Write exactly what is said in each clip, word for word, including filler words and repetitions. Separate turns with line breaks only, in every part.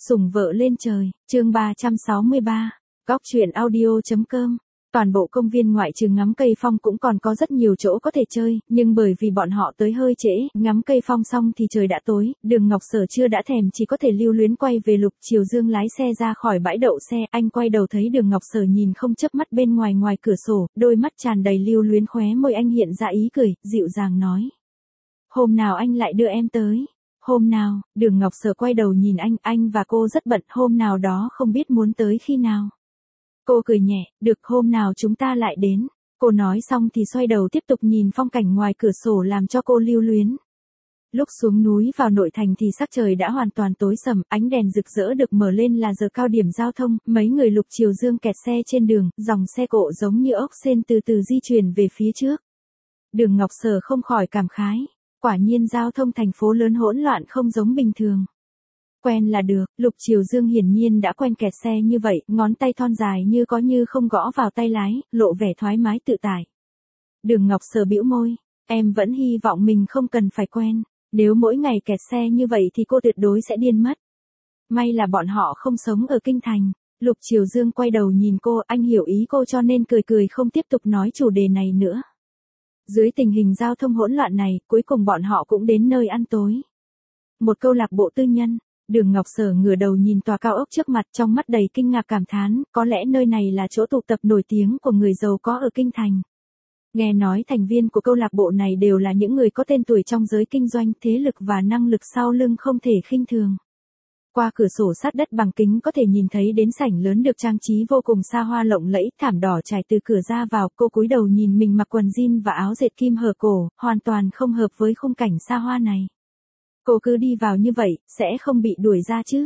Sủng vợ lên trời, chương ba trăm sáu mươi ba, Góc truyện audio.com. Toàn bộ công viên ngoại trừ ngắm cây phong cũng còn có rất nhiều chỗ có thể chơi, nhưng bởi vì bọn họ tới hơi trễ, ngắm cây phong xong thì trời đã tối, Đường Ngọc Sở chưa đã thèm chỉ có thể lưu luyến quay về. Lục Triều Dương lái xe ra khỏi bãi đậu xe, anh quay đầu thấy Đường Ngọc Sở nhìn không chớp mắt bên ngoài ngoài cửa sổ, đôi mắt tràn đầy lưu luyến, khóe môi anh hiện ra ý cười, dịu dàng nói. Hôm nào anh lại đưa em tới. Hôm nào, Đường Ngọc Sở quay đầu nhìn anh, anh và cô rất bận, hôm nào đó không biết muốn tới khi nào. Cô cười nhẹ, được, hôm nào chúng ta lại đến. Cô nói xong thì xoay đầu tiếp tục nhìn phong cảnh ngoài cửa sổ làm cho cô lưu luyến. Lúc xuống núi vào nội thành thì sắc trời đã hoàn toàn tối sầm, ánh đèn rực rỡ được mở lên là giờ cao điểm giao thông, mấy người Lục Triều Dương kẹt xe trên đường, dòng xe cộ giống như ốc sên từ từ di chuyển về phía trước. Đường Ngọc Sở không khỏi cảm khái. Quả nhiên giao thông thành phố lớn hỗn loạn không giống bình thường. Quen là được, Lục Triều Dương hiển nhiên đã quen kẹt xe như vậy, ngón tay thon dài như có như không gõ vào tay lái, lộ vẻ thoải mái tự tại. Đường Ngọc Sở bĩu môi, em vẫn hy vọng mình không cần phải quen, nếu mỗi ngày kẹt xe như vậy thì cô tuyệt đối sẽ điên mất. May là bọn họ không sống ở kinh thành. Lục Triều Dương quay đầu nhìn cô, anh hiểu ý cô cho nên cười cười không tiếp tục nói chủ đề này nữa. Dưới tình hình giao thông hỗn loạn này, cuối cùng bọn họ cũng đến nơi ăn tối. Một câu lạc bộ tư nhân, Đường Ngọc Sở ngửa đầu nhìn tòa cao ốc trước mặt, trong mắt đầy kinh ngạc cảm thán, có lẽ nơi này là chỗ tụ tập nổi tiếng của người giàu có ở kinh thành. Nghe nói thành viên của câu lạc bộ này đều là những người có tên tuổi trong giới kinh doanh, thế lực và năng lực sau lưng không thể khinh thường. Qua cửa sổ sát đất bằng kính có thể nhìn thấy đến sảnh lớn được trang trí vô cùng xa hoa lộng lẫy, thảm đỏ trải từ cửa ra vào, cô cúi đầu nhìn mình mặc quần jean và áo dệt kim hở cổ, hoàn toàn không hợp với khung cảnh xa hoa này. Cô cứ đi vào như vậy, sẽ không bị đuổi ra chứ?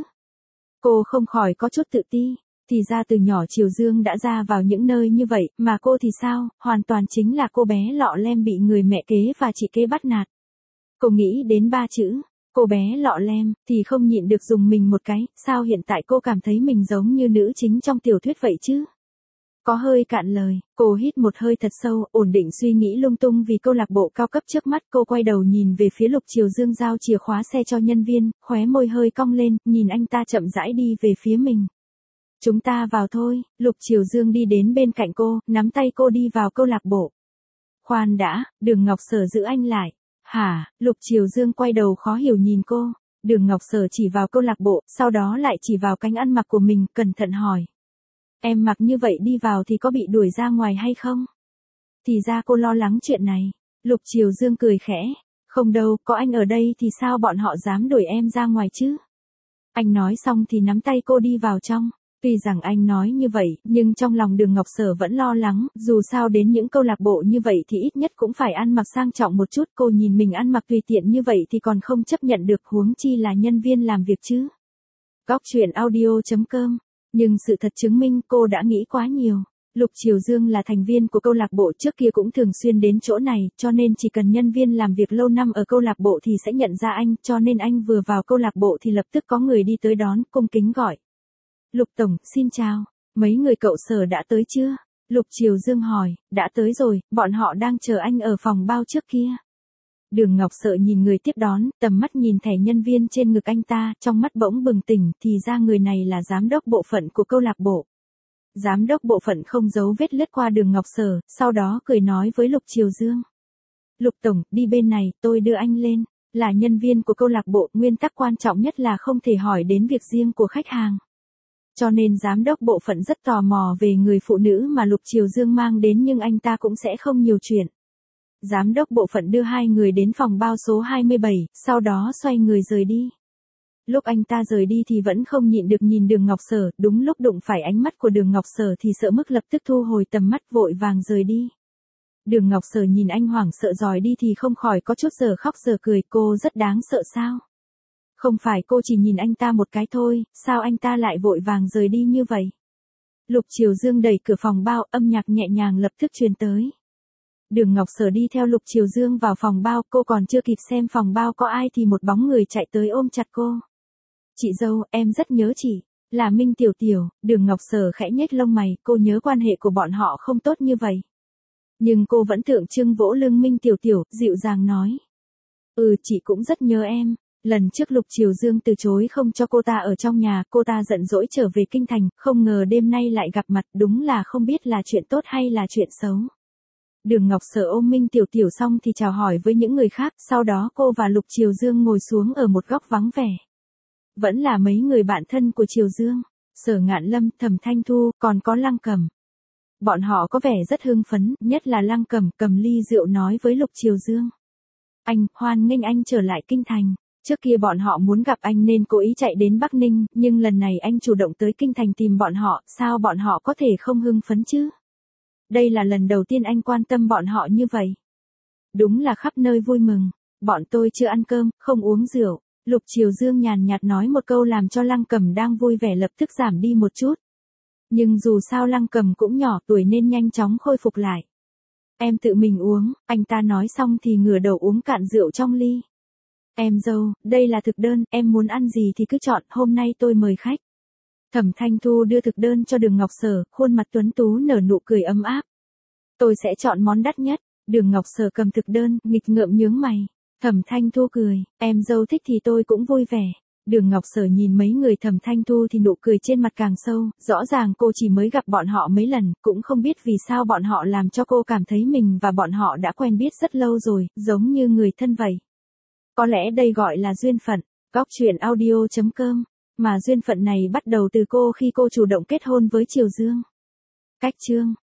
Cô không khỏi có chút tự ti, thì ra từ nhỏ Triều Dương đã ra vào những nơi như vậy, mà cô thì sao, hoàn toàn chính là cô bé lọ lem bị người mẹ kế và chị kế bắt nạt. Cô nghĩ đến ba chữ. Cô bé lọ lem, thì không nhịn được dùng mình một cái, sao hiện tại cô cảm thấy mình giống như nữ chính trong tiểu thuyết vậy chứ? Có hơi cạn lời, cô hít một hơi thật sâu, ổn định suy nghĩ lung tung vì câu lạc bộ cao cấp trước mắt, cô quay đầu nhìn về phía Lục Triều Dương giao chìa khóa xe cho nhân viên, khóe môi hơi cong lên, nhìn anh ta chậm rãi đi về phía mình. Chúng ta vào thôi, Lục Triều Dương đi đến bên cạnh cô, nắm tay cô đi vào câu lạc bộ. Khoan đã, Đường Ngọc Sở giữ anh lại. Hả, Lục Triều Dương quay đầu khó hiểu nhìn cô, Đường Ngọc Sở chỉ vào câu lạc bộ, sau đó lại chỉ vào cánh ăn mặc của mình, cẩn thận hỏi. Em mặc như vậy đi vào thì có bị đuổi ra ngoài hay không? Thì ra cô lo lắng chuyện này, Lục Triều Dương cười khẽ, không đâu, có anh ở đây thì sao bọn họ dám đuổi em ra ngoài chứ? Anh nói xong thì nắm tay cô đi vào trong. Tuy rằng anh nói như vậy, nhưng trong lòng Đường Ngọc Sở vẫn lo lắng, dù sao đến những câu lạc bộ như vậy thì ít nhất cũng phải ăn mặc sang trọng một chút, cô nhìn mình ăn mặc tùy tiện như vậy thì còn không chấp nhận được, huống chi là nhân viên làm việc chứ. Góc truyện audio.com, nhưng sự thật chứng minh cô đã nghĩ quá nhiều. Lục Triều Dương là thành viên của câu lạc bộ, trước kia cũng thường xuyên đến chỗ này, cho nên chỉ cần nhân viên làm việc lâu năm ở câu lạc bộ thì sẽ nhận ra anh, cho nên anh vừa vào câu lạc bộ thì lập tức có người đi tới đón, cung kính gọi. Lục Tổng, xin chào, mấy người cậu Sở đã tới chưa? Lục Triều Dương hỏi, đã tới rồi, bọn họ đang chờ anh ở phòng bao trước kia. Đường Ngọc Sở nhìn người tiếp đón, tầm mắt nhìn thẻ nhân viên trên ngực anh ta, trong mắt bỗng bừng tỉnh, thì ra người này là giám đốc bộ phận của câu lạc bộ. Giám đốc bộ phận không giấu vết lướt qua Đường Ngọc Sở, sau đó cười nói với Lục Triều Dương. Lục Tổng, đi bên này, tôi đưa anh lên. Là nhân viên của câu lạc bộ, nguyên tắc quan trọng nhất là không thể hỏi đến việc riêng của khách hàng. Cho nên giám đốc bộ phận rất tò mò về người phụ nữ mà Lục Triều Dương mang đến, nhưng anh ta cũng sẽ không nhiều chuyện. Giám đốc bộ phận đưa hai người đến phòng bao số hai mươi bảy, sau đó xoay người rời đi. Lúc anh ta rời đi thì vẫn không nhịn được nhìn Đường Ngọc Sở, đúng lúc đụng phải ánh mắt của Đường Ngọc Sở thì sợ mức lập tức thu hồi tầm mắt, vội vàng rời đi. Đường Ngọc Sở nhìn anh hoảng sợ rời đi thì không khỏi có chút giờ khóc giờ cười, cô rất đáng sợ sao? Không phải cô chỉ nhìn anh ta một cái thôi, sao anh ta lại vội vàng rời đi như vậy? Lục Triều Dương đẩy cửa phòng bao, âm nhạc nhẹ nhàng lập tức truyền tới. Đường Ngọc Sở đi theo Lục Triều Dương vào phòng bao, cô còn chưa kịp xem phòng bao có ai thì một bóng người chạy tới ôm chặt cô. Chị dâu, em rất nhớ chị, là Minh Tiểu Tiểu. Đường Ngọc Sở khẽ nhếch lông mày, cô nhớ quan hệ của bọn họ không tốt như vậy. Nhưng cô vẫn tượng trưng vỗ lưng Minh Tiểu Tiểu, dịu dàng nói. Ừ, chị cũng rất nhớ em. Lần trước Lục Triều Dương từ chối không cho cô ta ở trong nhà, cô ta giận dỗi trở về kinh thành, không ngờ đêm nay lại gặp mặt, đúng là không biết là chuyện tốt hay là chuyện xấu. Đường Ngọc Sở ôm Minh Tiểu Tiểu xong thì chào hỏi với những người khác, sau đó cô và Lục Triều Dương ngồi xuống ở một góc vắng vẻ. Vẫn là mấy người bạn thân của Triều Dương, Sở Ngạn Lâm, Thẩm Thanh Thu, còn có Lăng Cầm. Bọn họ có vẻ rất hưng phấn, nhất là Lăng Cầm, cầm ly rượu nói với Lục Triều Dương. Anh, hoan nghênh anh trở lại kinh thành. Trước kia bọn họ muốn gặp anh nên cố ý chạy đến Bắc Ninh, nhưng lần này anh chủ động tới kinh thành tìm bọn họ, sao bọn họ có thể không hưng phấn chứ? Đây là lần đầu tiên anh quan tâm bọn họ như vậy. Đúng là khắp nơi vui mừng. Bọn tôi chưa ăn cơm, không uống rượu. Lục Triều Dương nhàn nhạt nói một câu làm cho Lăng Cầm đang vui vẻ lập tức giảm đi một chút. Nhưng dù sao Lăng Cầm cũng nhỏ tuổi nên nhanh chóng khôi phục lại. Em tự mình uống, anh ta nói xong thì ngửa đầu uống cạn rượu trong ly. Em dâu, đây là thực đơn, em muốn ăn gì thì cứ chọn, hôm nay tôi mời khách. Thẩm Thanh Thu đưa thực đơn cho Đường Ngọc Sở, khuôn mặt tuấn tú nở nụ cười ấm áp. Tôi sẽ chọn món đắt nhất. Đường Ngọc Sở cầm thực đơn, nghịch ngợm nhướng mày. Thẩm Thanh Thu cười, em dâu thích thì tôi cũng vui vẻ. Đường Ngọc Sở nhìn mấy người Thẩm Thanh Thu thì nụ cười trên mặt càng sâu, rõ ràng cô chỉ mới gặp bọn họ mấy lần, cũng không biết vì sao bọn họ làm cho cô cảm thấy mình và bọn họ đã quen biết rất lâu rồi, giống như người thân vậy. Có lẽ đây gọi là duyên phận. Góc truyện audio chấm com. Mà duyên phận này bắt đầu từ cô khi cô chủ động kết hôn với Triều Dương. Cách chương